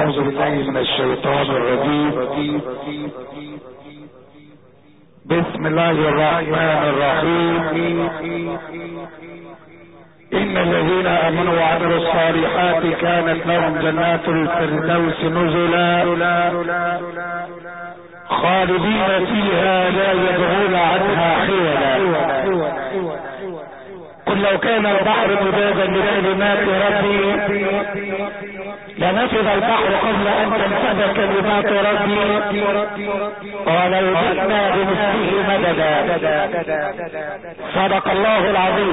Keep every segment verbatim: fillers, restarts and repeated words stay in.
أعوذ بالله من الشيطان الرجيم. بسم الله الرحمن الرحيم. إن الذين آمنوا وعملوا الصالحات كانت لهم جنات الفردوس نزلا خالدين فيها لا يبغون عنها حولا. قل لو كان البحر مدادا لكلمات ربي لنفذ البحر قبل ان تنفذ كلمات ربي ولو جئنا بمثله مددا. صدق الله العظيم.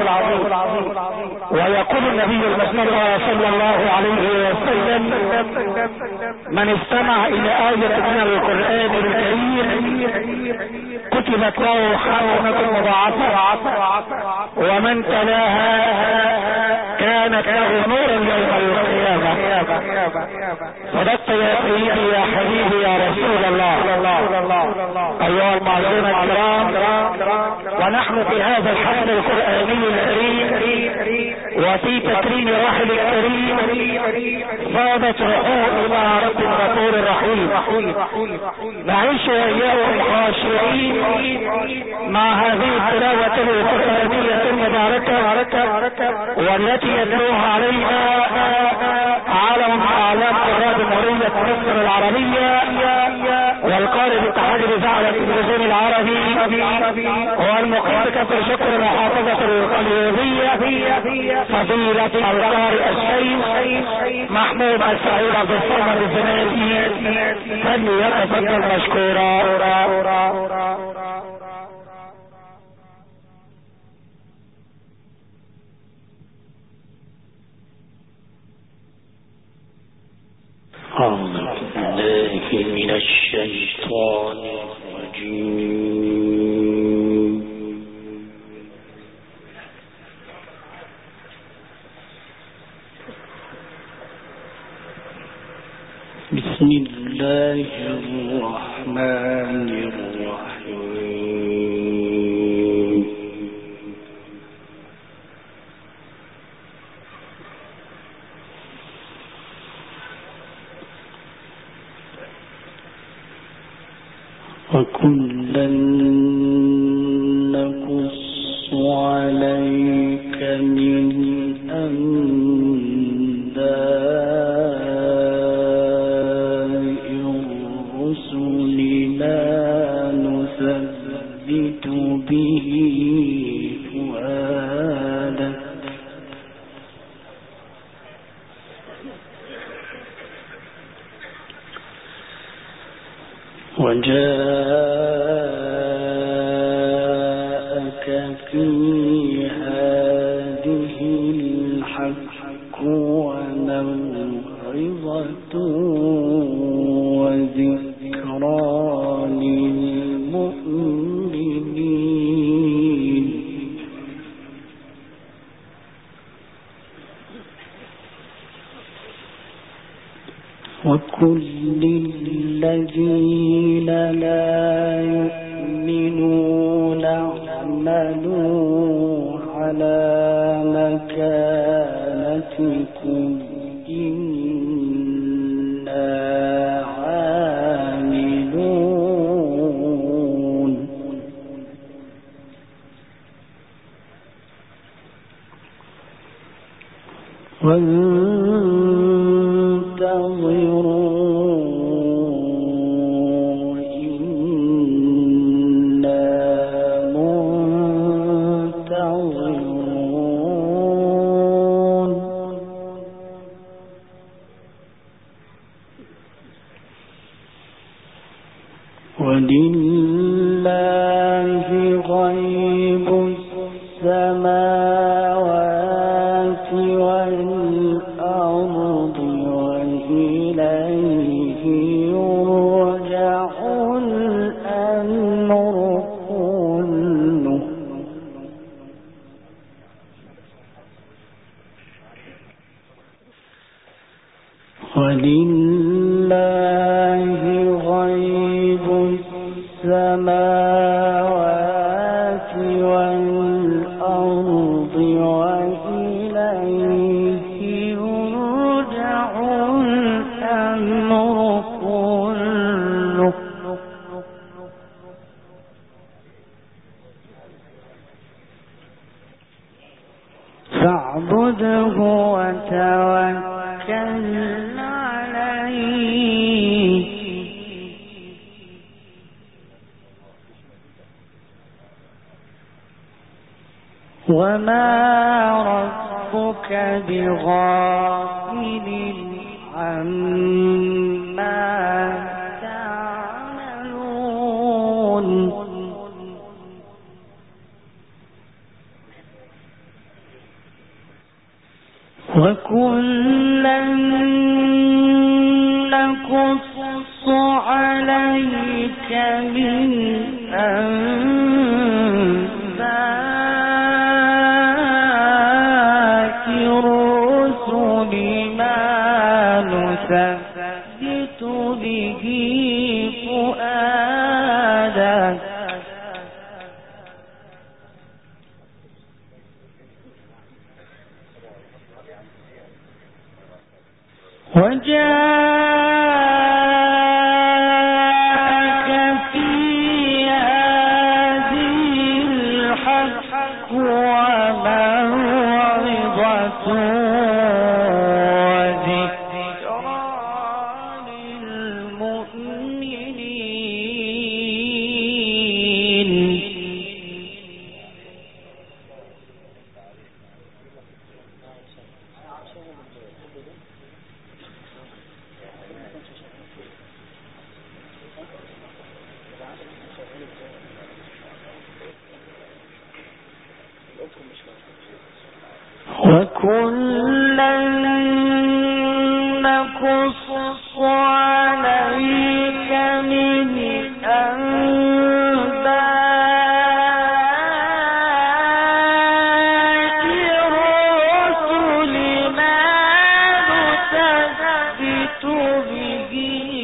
ويقول النبي المصطفى صلى الله عليه وسلم: من استمع الى آية من القرآن الكريم كتبت له حسنة مضاعفة، ومن تلاها كانت له نورا يوم القيامة. صدقت يا سيدي يا حبيبي يا رسول الله. ايها المعزون الكرام، ونحن في هذا الحفل القرآني الكريم وفي تكريم راحل الكريم صادت روحه الى رب غفور رحيم. نعيش واياهم خاشعين مع هذه التلاوة القرآنية المباركة والتي يتلوها علينا عالم اعلام قراد مرية مصر العربية والقارئ باتحاد الاذاعة والتلفزيون العربي والمقيم بكفر شكر محافظة القليوبية فضيلة القارئ الشيخ محمود السعيد عبد الصمد الزناتي فليتفضل مشكورا. أعوذ بالله من الشيطان الرجيم. بسم الله الرحمن الرحيم. وكلا نقص عليك من أنباء الرسل ما نثبت به فؤادك وجاءك في هذه الحق وموعظة وذكرى للمؤمنين. وكل الذين لا يؤمنون اعملوا على مكانتكم إنا عاملون. وانتظروا إنا منتظرون. ولله غيب السماوات والأرض وإليه يرجع الأمر كله. ولله غيب السماوات والأرض وإليه يرجع الأمر وتوكل عليه وما ربك بغافل عما تعملون وكلا نقص عليك من أنباء الرسل ما نثبت به فؤادك وجاءك في هذه الحق وموعظة وذكرى للمؤمنين وكلا نقص عليك من أنباء الرسل ما نثبت به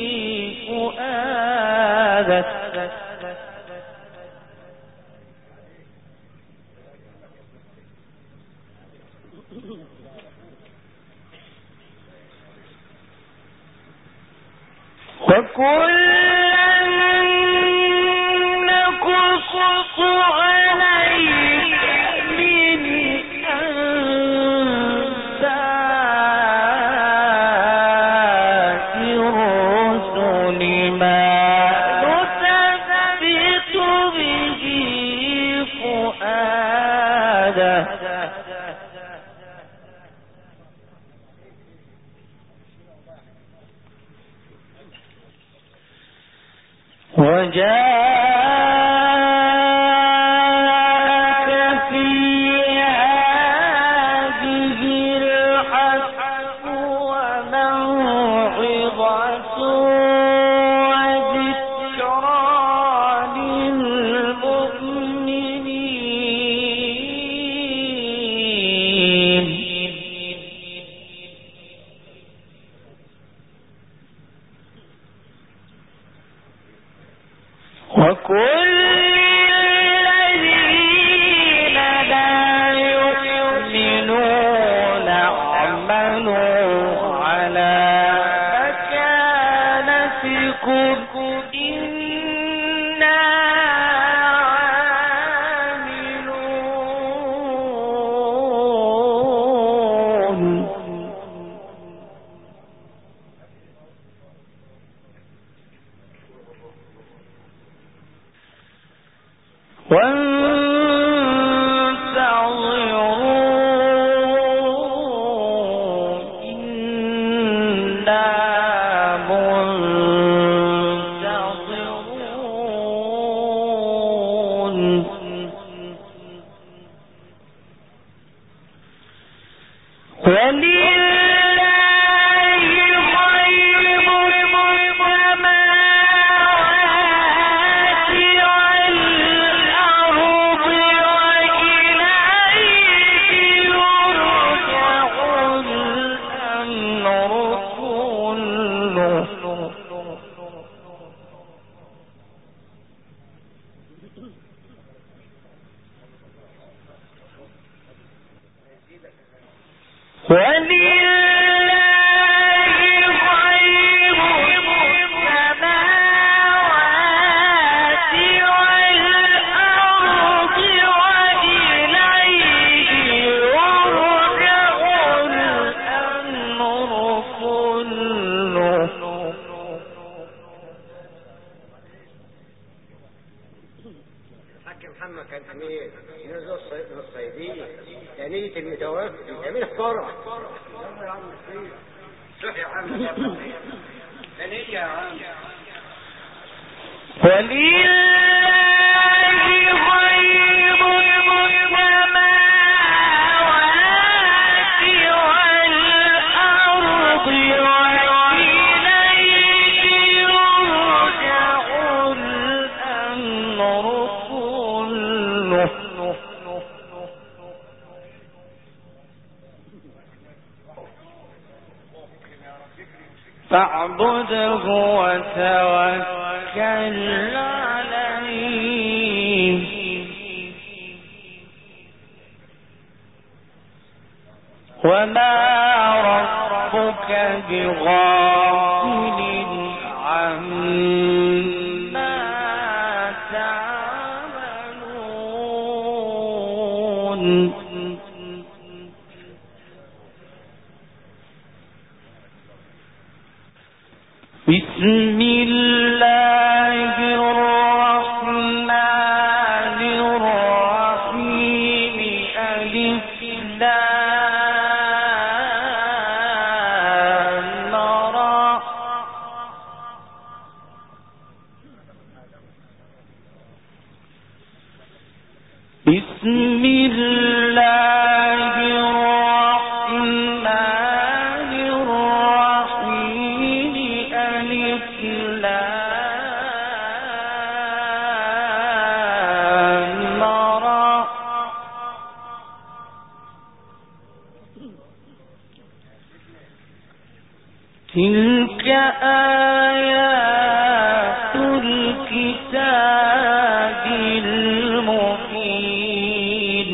فؤادك وكلا نقص عليك من أنباء الرسل ما نثبت به فؤادك وجاءك في هذه الحق وموعظة وذكرى للمؤمنين وكل الذين لا يؤمنون اعملوا على مكانتكم إنا عاملون وانتظروا إنا منتظرون ولله جميل. نزل الصيدية ثانية المتوفي جميل فرح. صح يا عم. ثانية يا عم. ولله غيب السماوات والأرض وإليه يرجع الأمر كله فاعبده وتوكل عليه وما ربك بغافل عما تعملون بسم الله الرحمن الرحيم ألف لام را بسم الله الرحمن الرحيم ألف لام را تلك آيات الكتاب المبين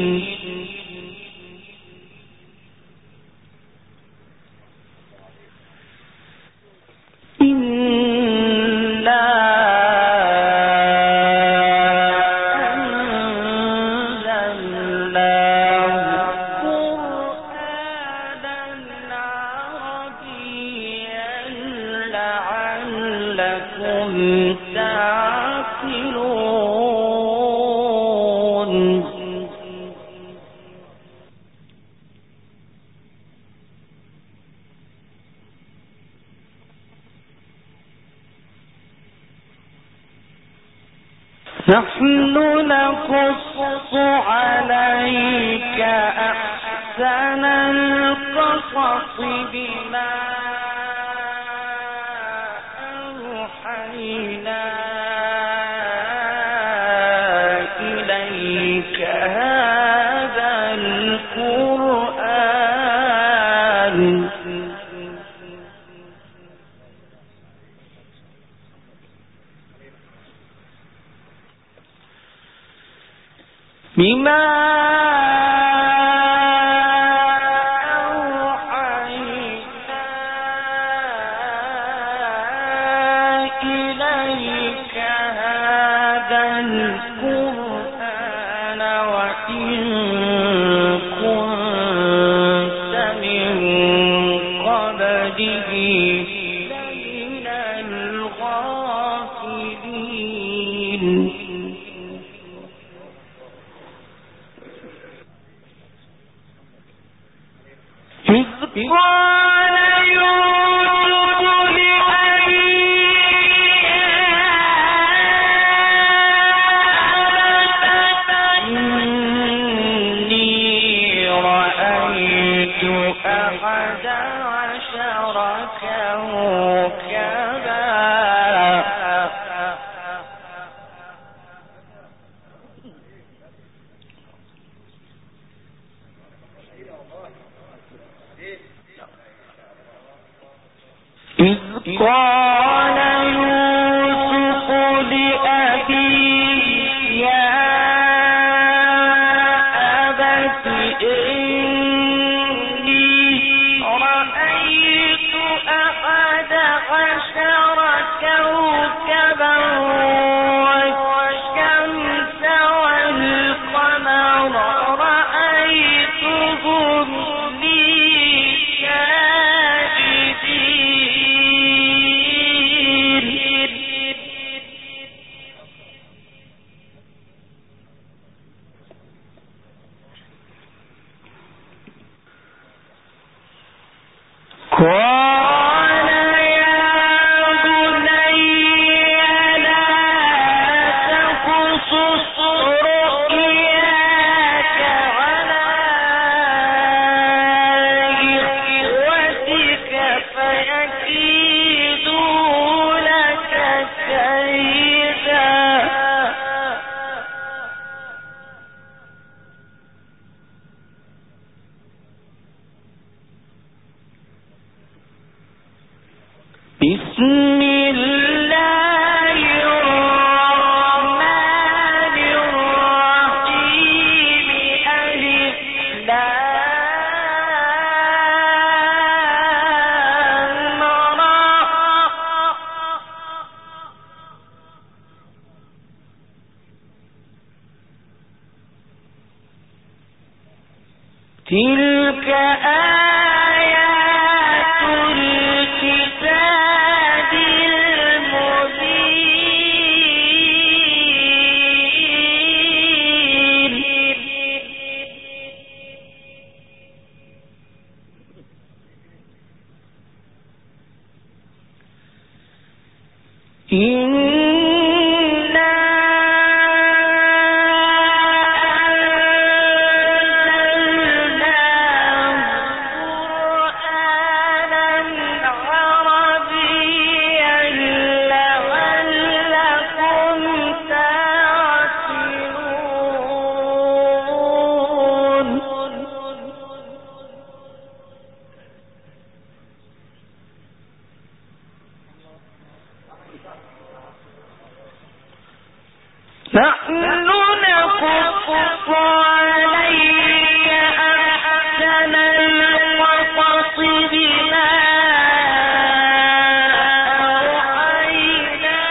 إنا أنزلناه قرآنا عربيا لعلكم تعقلون نحن نقص عليك أحسن القصص بما أوحينا إليك هذا القرآن بما أوحينا إليك هذا القرآن وإن كنت من قبله لمن الغافلين إذ قال يوسف لأبيه إني رأيت أحد عشر كوكبا إذ قال يوسف لأبيه يا أبت إني رأيت أحد عشر كوكبا والشمس والقمر رأيتهم لي ساجدين تلك آيات الكتاب المبين. نحن نقص عليك أحسن القصص بما أوحينا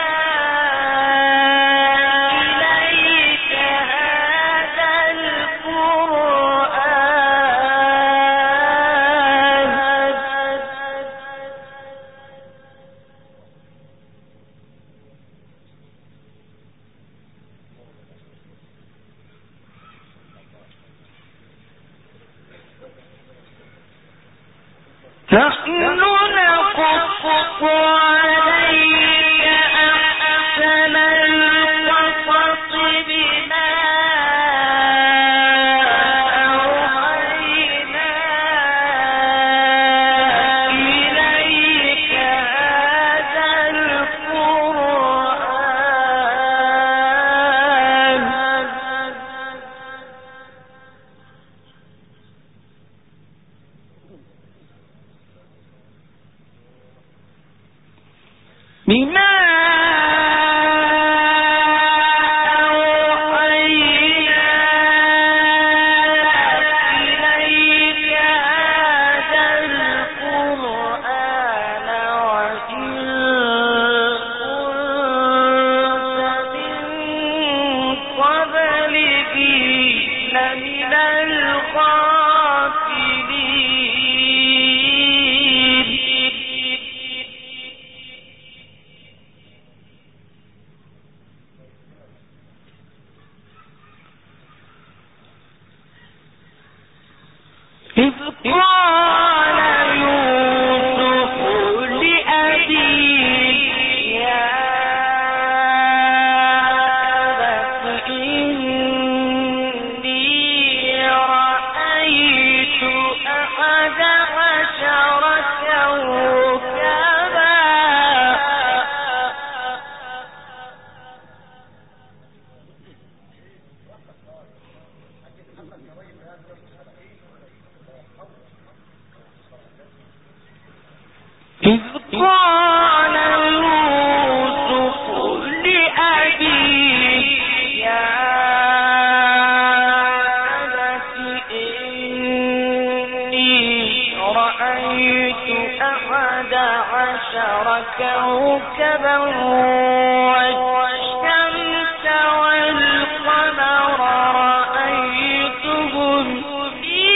إليك هذا القرآن. نحن نقص عليك أحسن القصص بما أوحينا إليك هذا القرآن. بما أوحينا إليك هذا القرآن وإن كنت من قبله لمن الغافلين. إذ قال يوسف لأبيه يا أبت إني رأيت أحد عشر كوكبا إذ قال يوسف لأبيه يا أبت إني رأيت أحد عشر كوكبا والشمس والقمر رأيتهم لي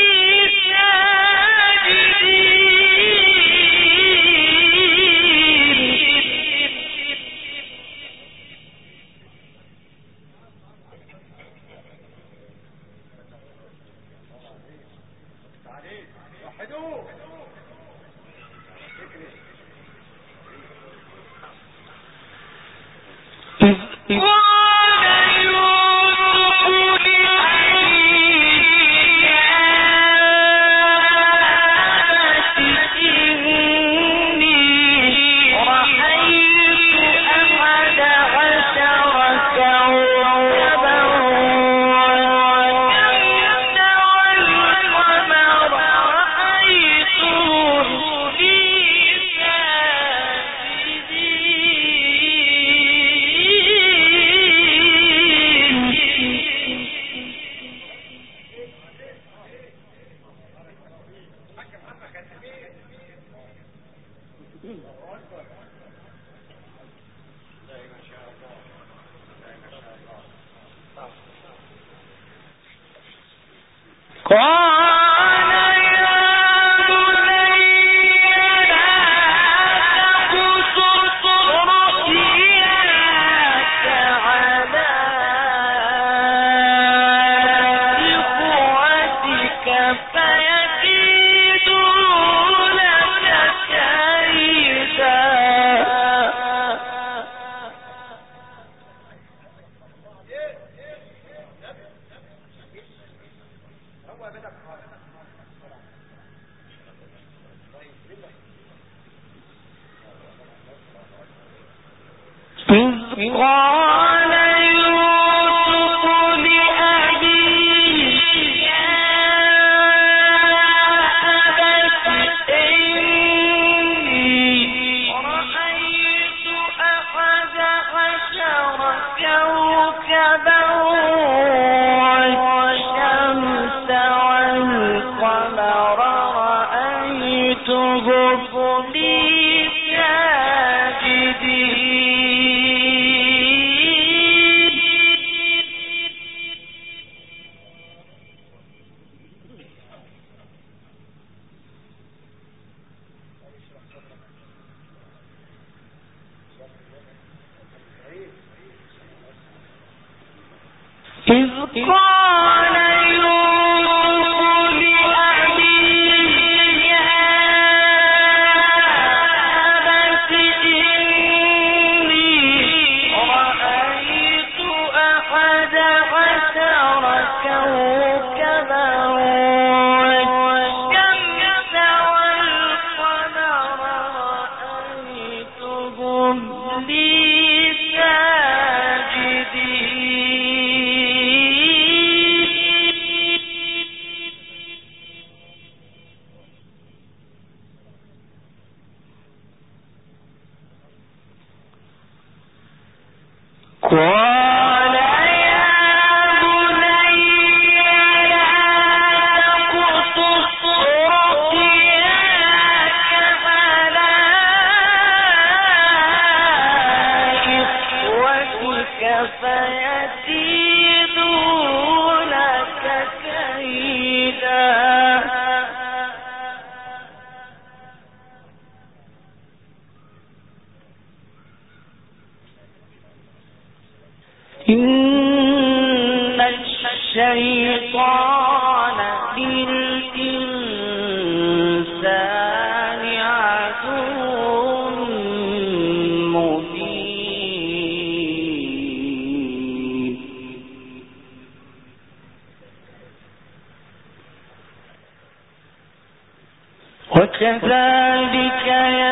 وكذلك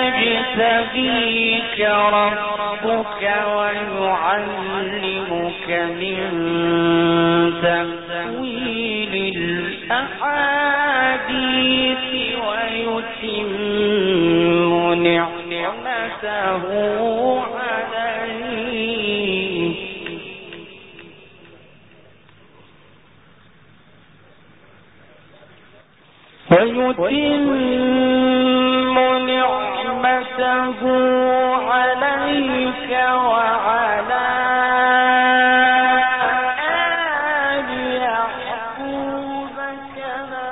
يجتبيك ربك ويعلمك من تأويل الأحاديث ويتم نعمته عليك ويتم نعمته عليك وعلى آل يعقوب كما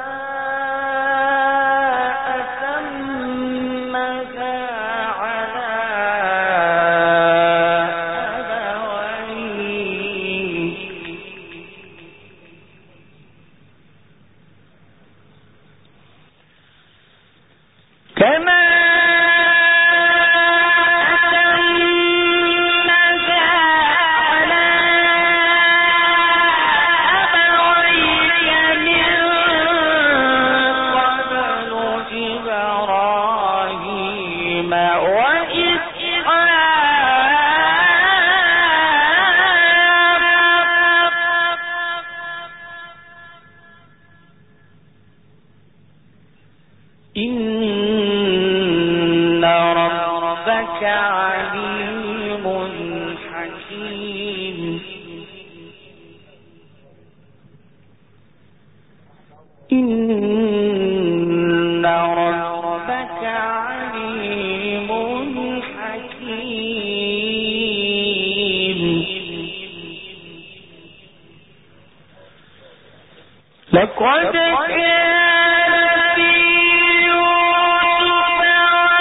أتمها على أبويك كما إن ربك عليم حكيم إن ربك عليم لقد كان في يوسف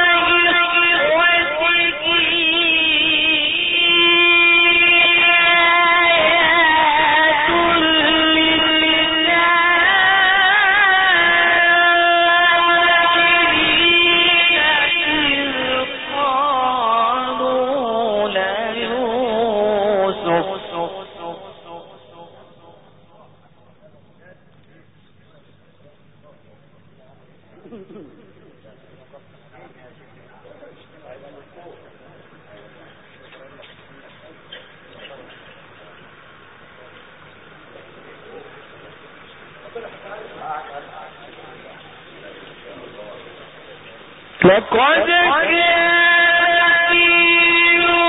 لقد كان في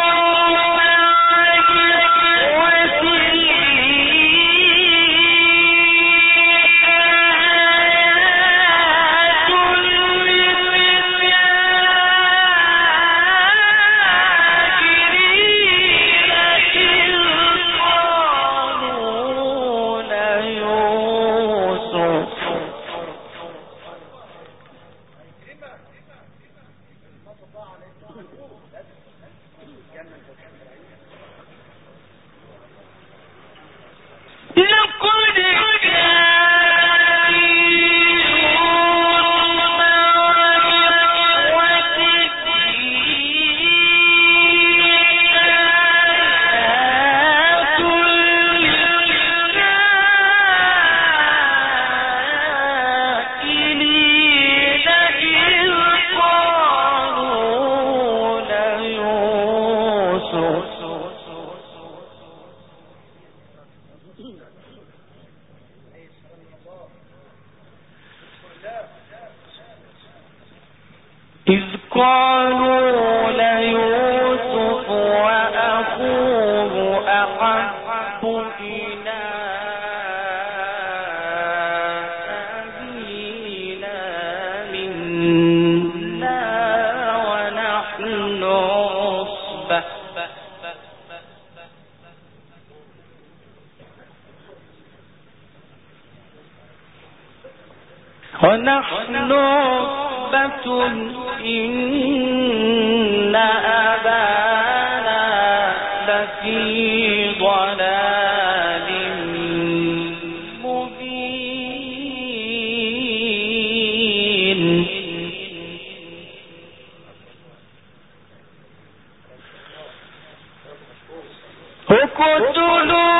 إذ قالوا ليوسف وأخوه أحب إلى أبينا منا ونحن عصبة ونحن عصبة إن أبانا لفي ضلال مبين اقتلوا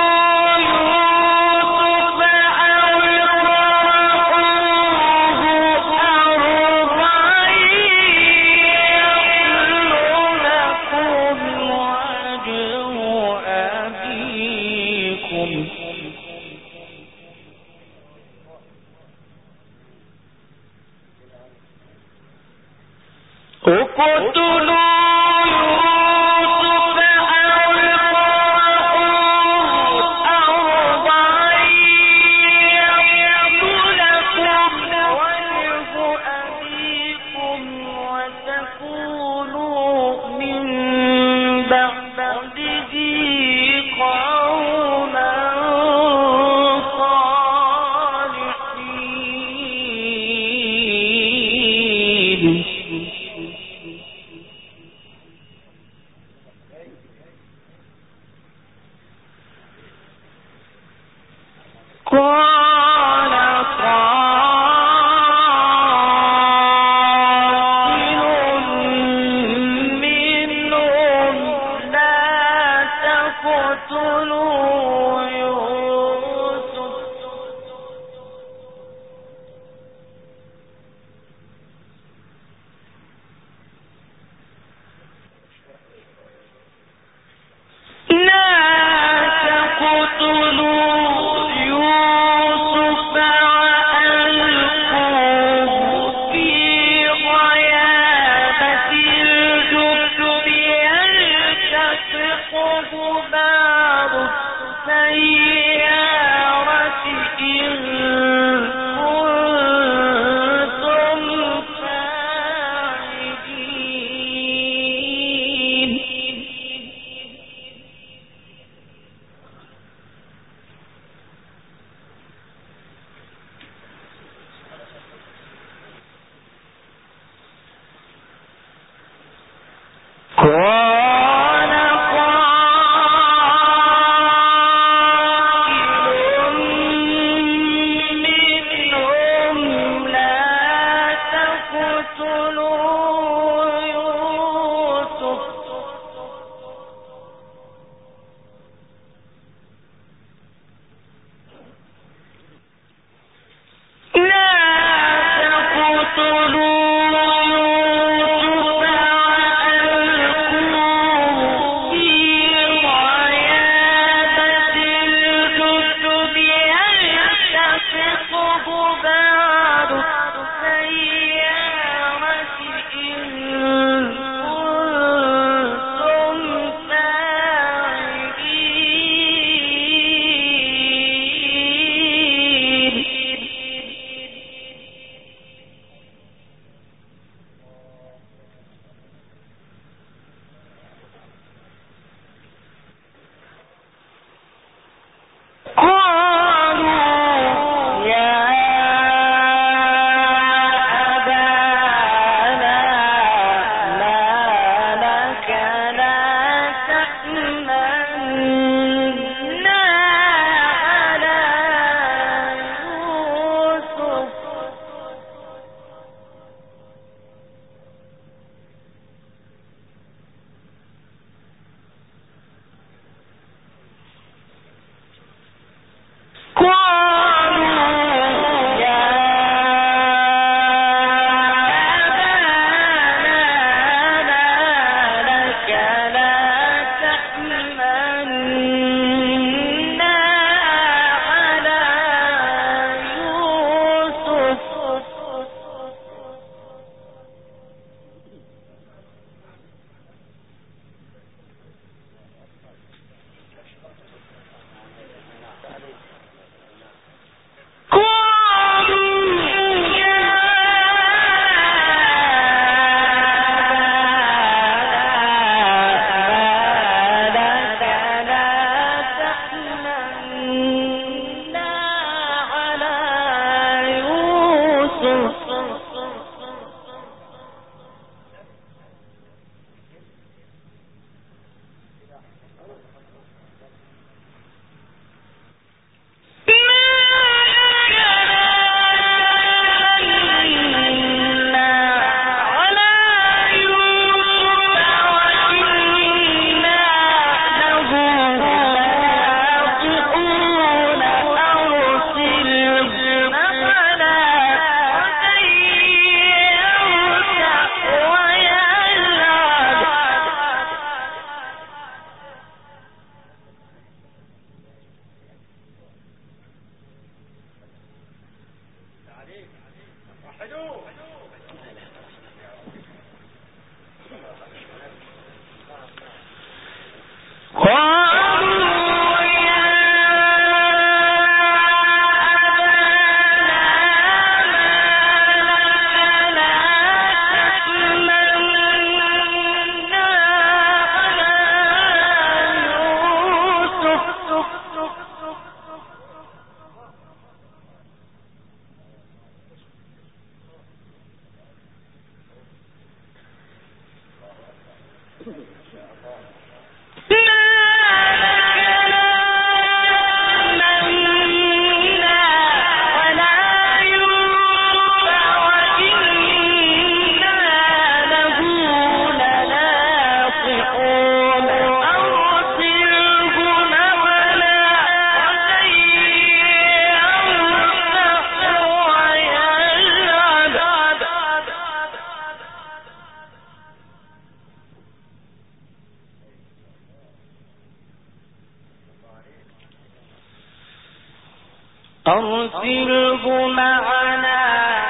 أرسله معنا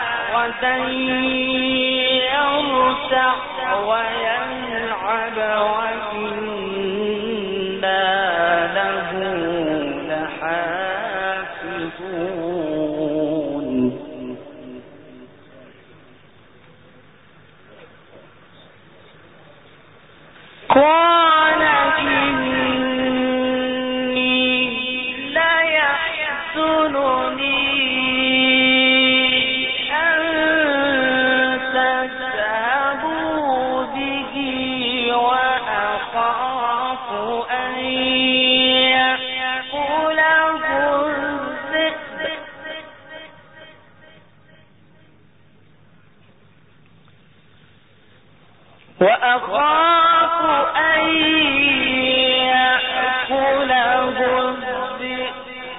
غدا يرتع ويلعب وإنا له لحافظون. قال إني ليحزنني أن تذهبوا به وأنا وأخاف أن يأكله الذئب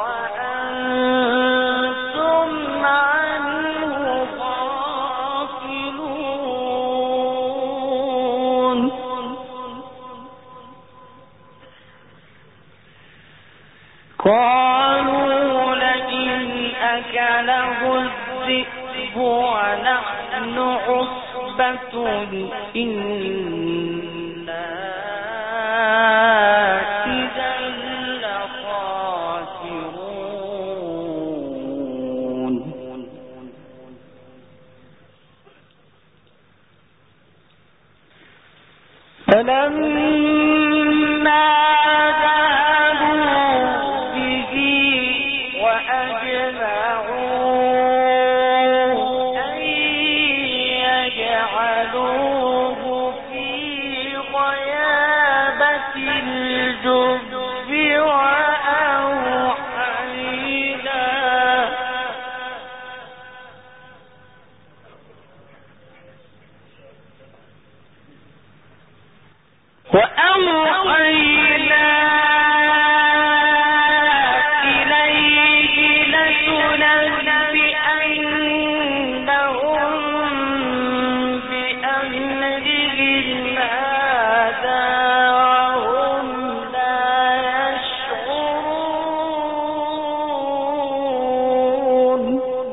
وأنتم عنه غافلون قالوا لئن أكله الذئب ونحن عصبة إنا إذا لخاسرون فلما ذهبوا به وأجمعوا أن يجعلوه في غيابة الجب وأوحينا وأوحينا إليه لتنبئنهم بأمرهم هذا وهم لا يشعرون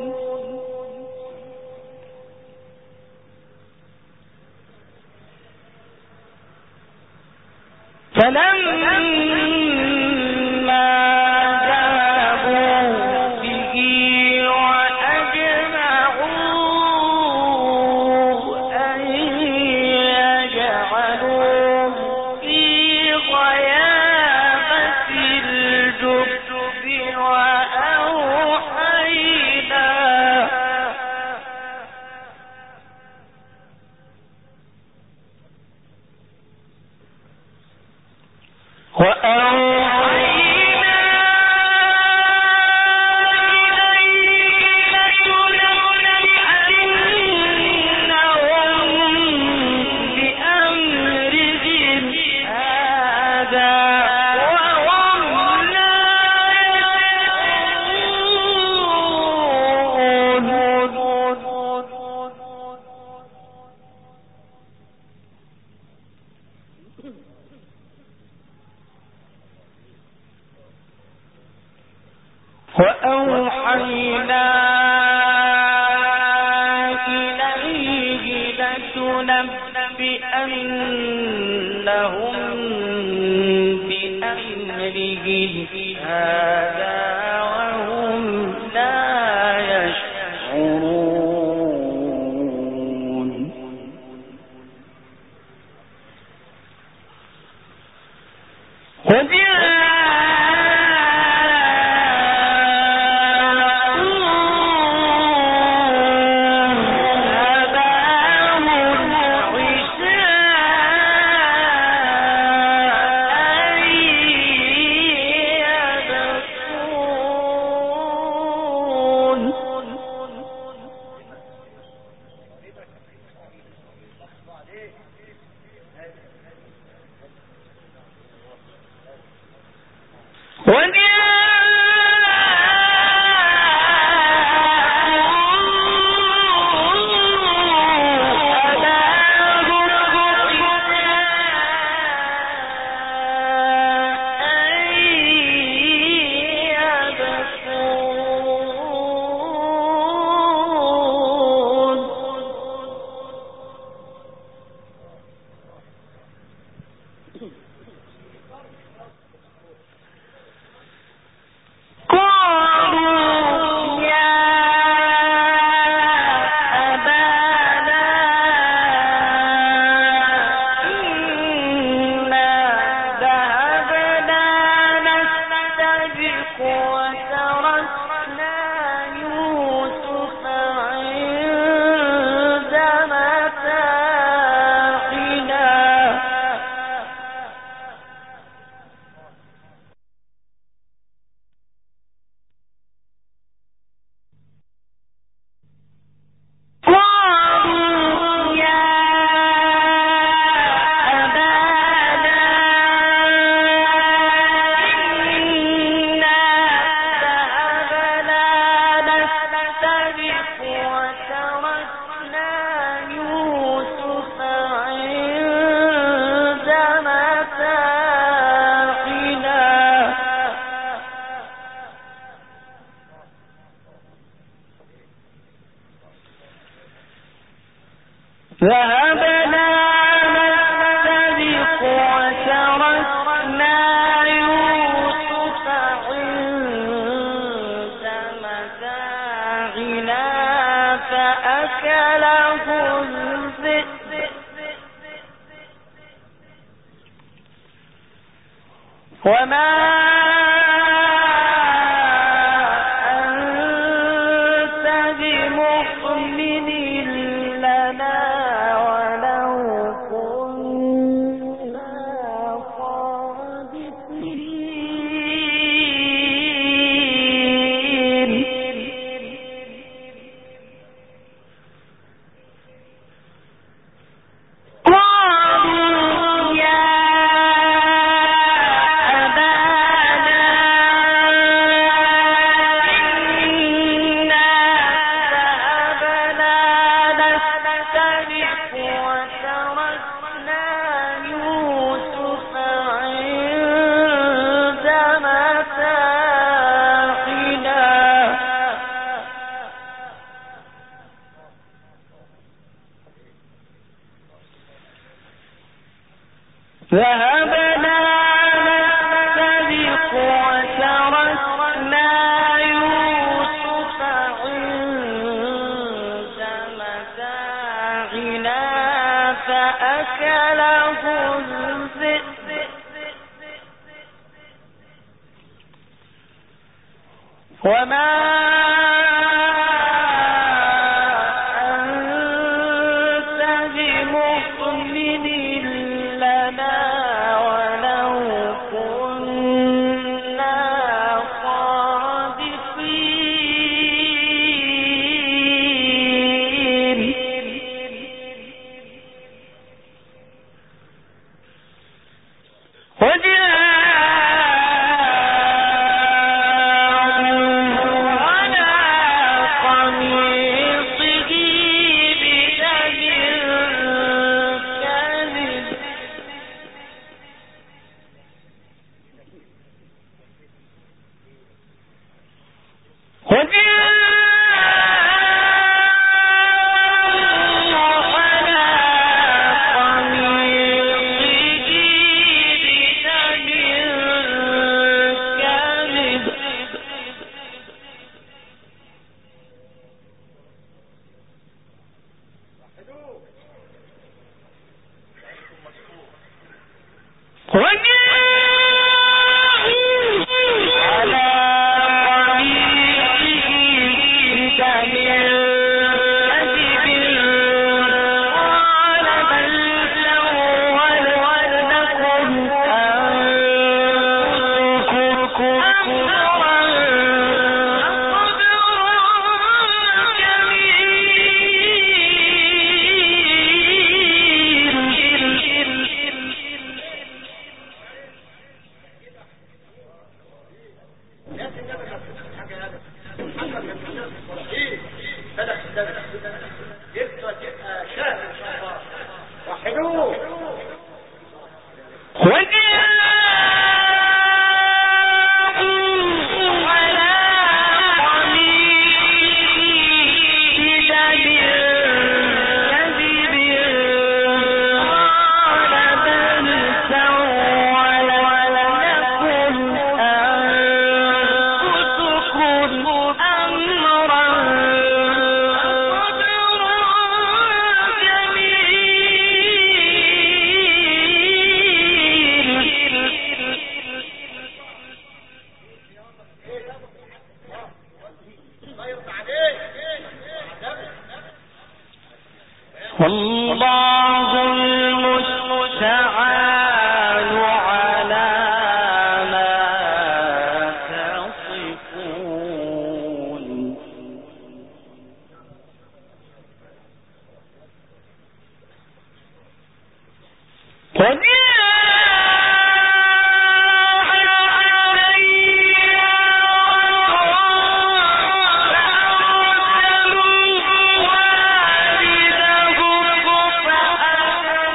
فلما ذهبوا به وأجمعوا أن يجعلوه في غيابة الجب وأوحينا وأوحينا إليه لتنبئنهم بأمرهم هذا وهم لا وأوحينا إليه لتنبئنهم بأمرهم هذا وهم لا يشعرون ذهبنا نستبق وتركنا يوسف عند متاعنا فأكله الذئب وما أنت بمؤمن لنا ولو كنا صادقين قالوا يا ذهبنا نستبق وتركنا يوسف عند متاعنا فأكله الذئب وما أنت بمؤمن لنا ولو كنا صادقين والله المستعان على ما تصفون قد فأرسلوا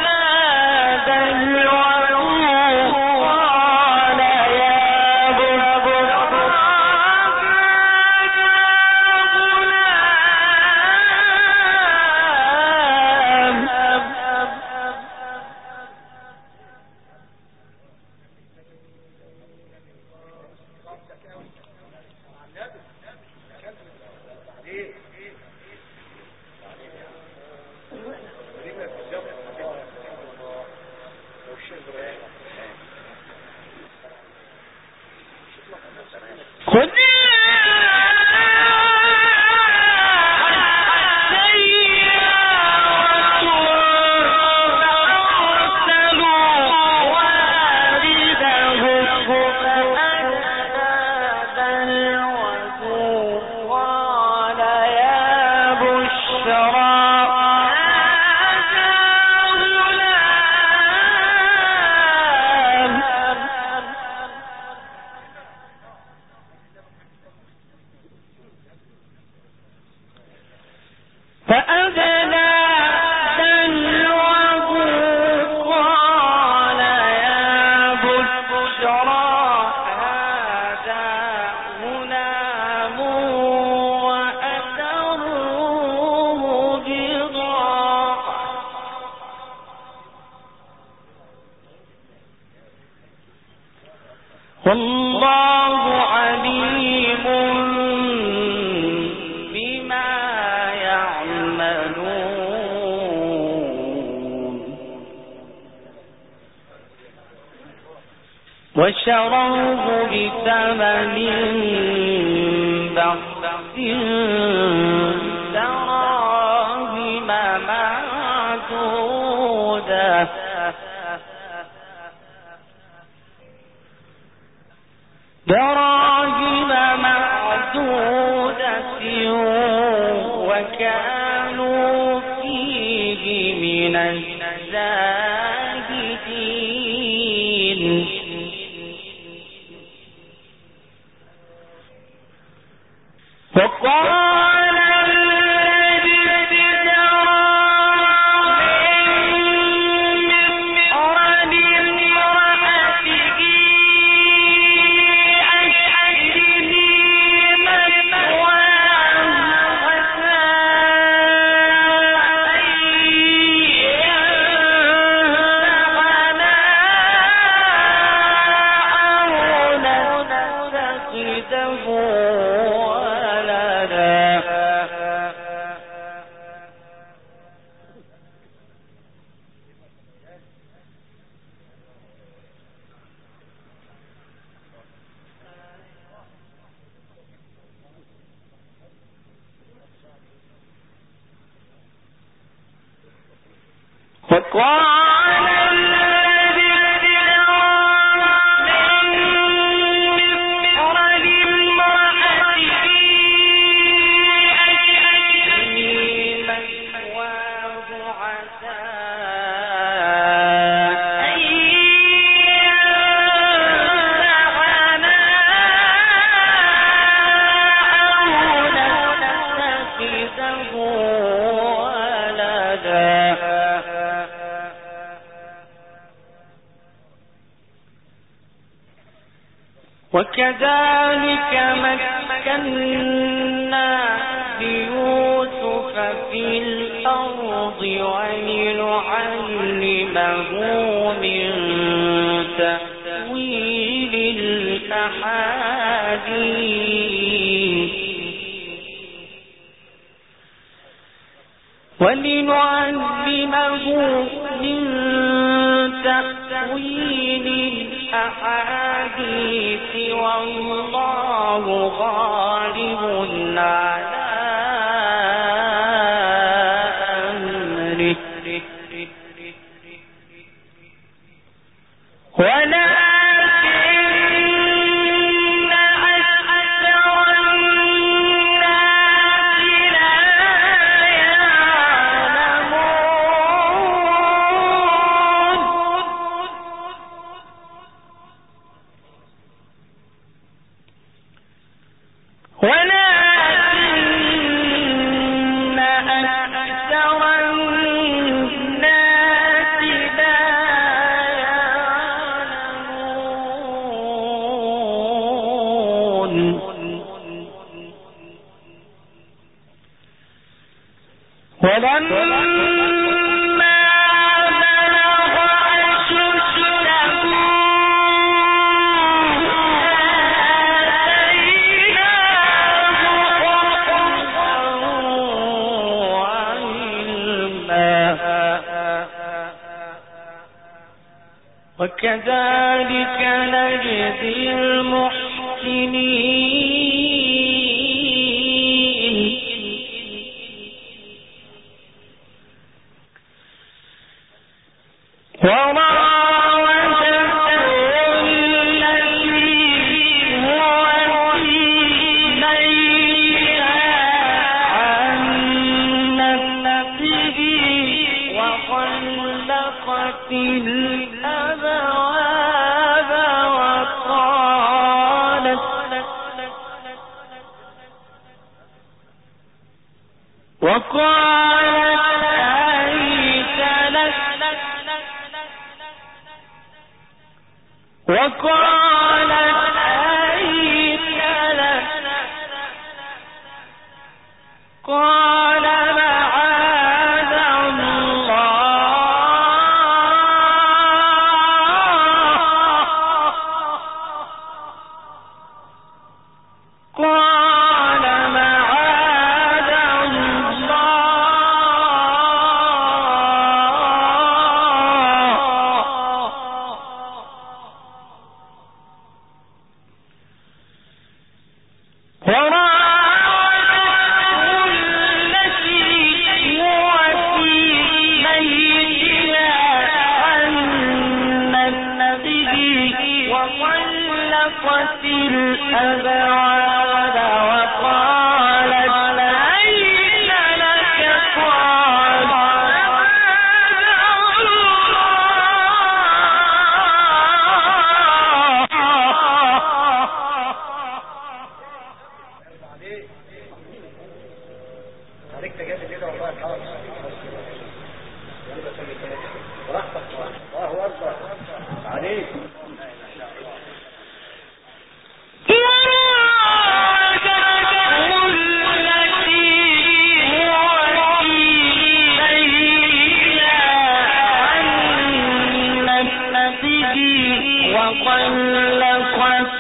والله عليم بما يعملون وشروه بثمن بخس دراهم معدودة دراهم معدودة وكانوا فيه من الزاهدين وقال الذي وقال الذي وكذلك مكنا ليوسف في الأرض ولنعلمه من تأويل الأحاديث ولنعلمه من تأويل الأحاديث والله غالب على أمره ولكن أكثر الناس لا يعلمون ولكن أكثر الناس لا يعلمون ولما بلغ أشده آتيناه حكما وعلما وكذلك نجزي المحسنين وراودته التي هو في بيتها عن نفسه وغلقت الأبواب وقالت وقالت هيت لك وقالت هيت لك قال معاذ الله الأبعاد وقالت ليس لك قال عليك تجدد كده والله الحرام براحتك الله اكبر عليك وقلقت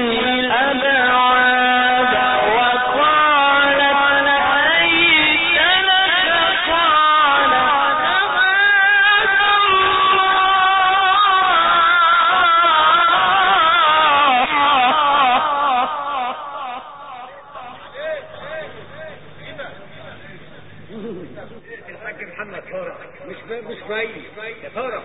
الأبعاد وقالت ليس لك قال الحاج محمد فرح مش مش كويس يا فرح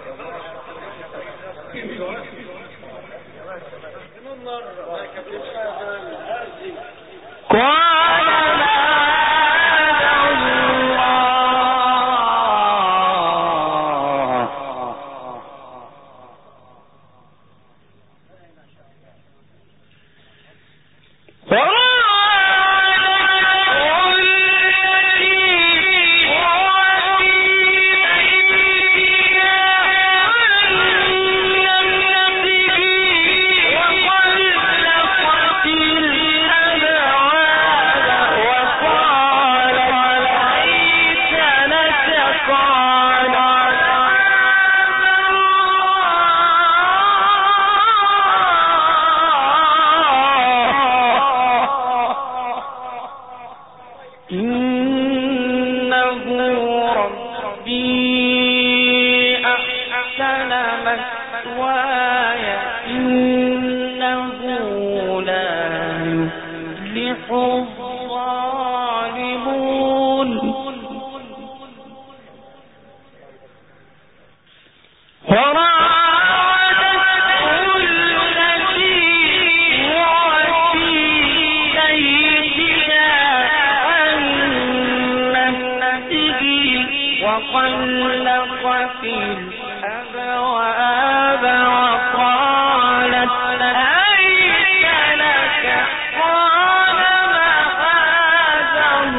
وقلقت الأبواب وقالت ليس لك قال معاذ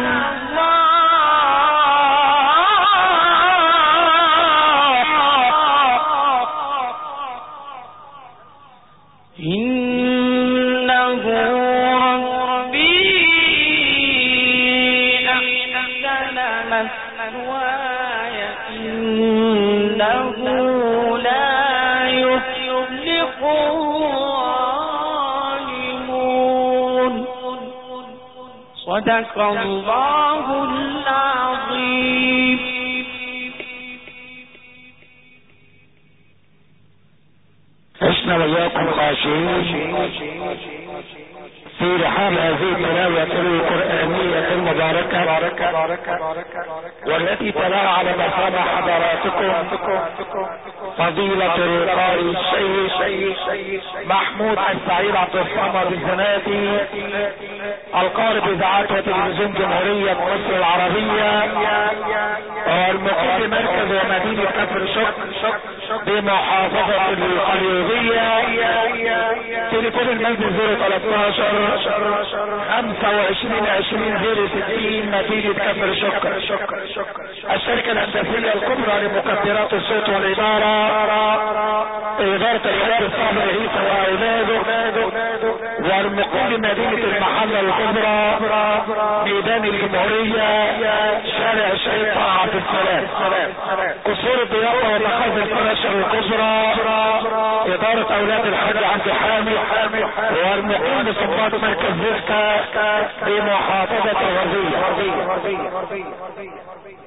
الله إنه ربي أحسن مثواي إنه لا يفلح الظالمون. صدق الله العظيم. عشنا وإياكم خاشعين في رحاب هذه التلاوة القرآنية المباركة والتي تلاها على مسامع حضراتكم فضيلة القارئ الشيخ محمود السعيد عبد الصمد الزناتي القارئ بإذاعات وتلفزيون جمهورية مصر العربية والمقيم بمركز ومدينة كفر شك بمحافظة القليوبية. تليفون المنزل صفر تلتاشر خمسة وعشرين عشرين صفر ستين مدينة كفر شك. الشركة الهندسية الكبرى لمكبرات الصوت والإدارة إدارة الحاج الصابر عيسى وأولاده والمقيم بمدينة المحلة الكبرى ميدان الجمهورية شارع الشيخ عبد السلام قصور الضيافة وتخاذ الفراشة الكبرى إدارة أولاد الحاج عبد حامد والمقيم بصباط مركز زفتا بمحافظة الغربية.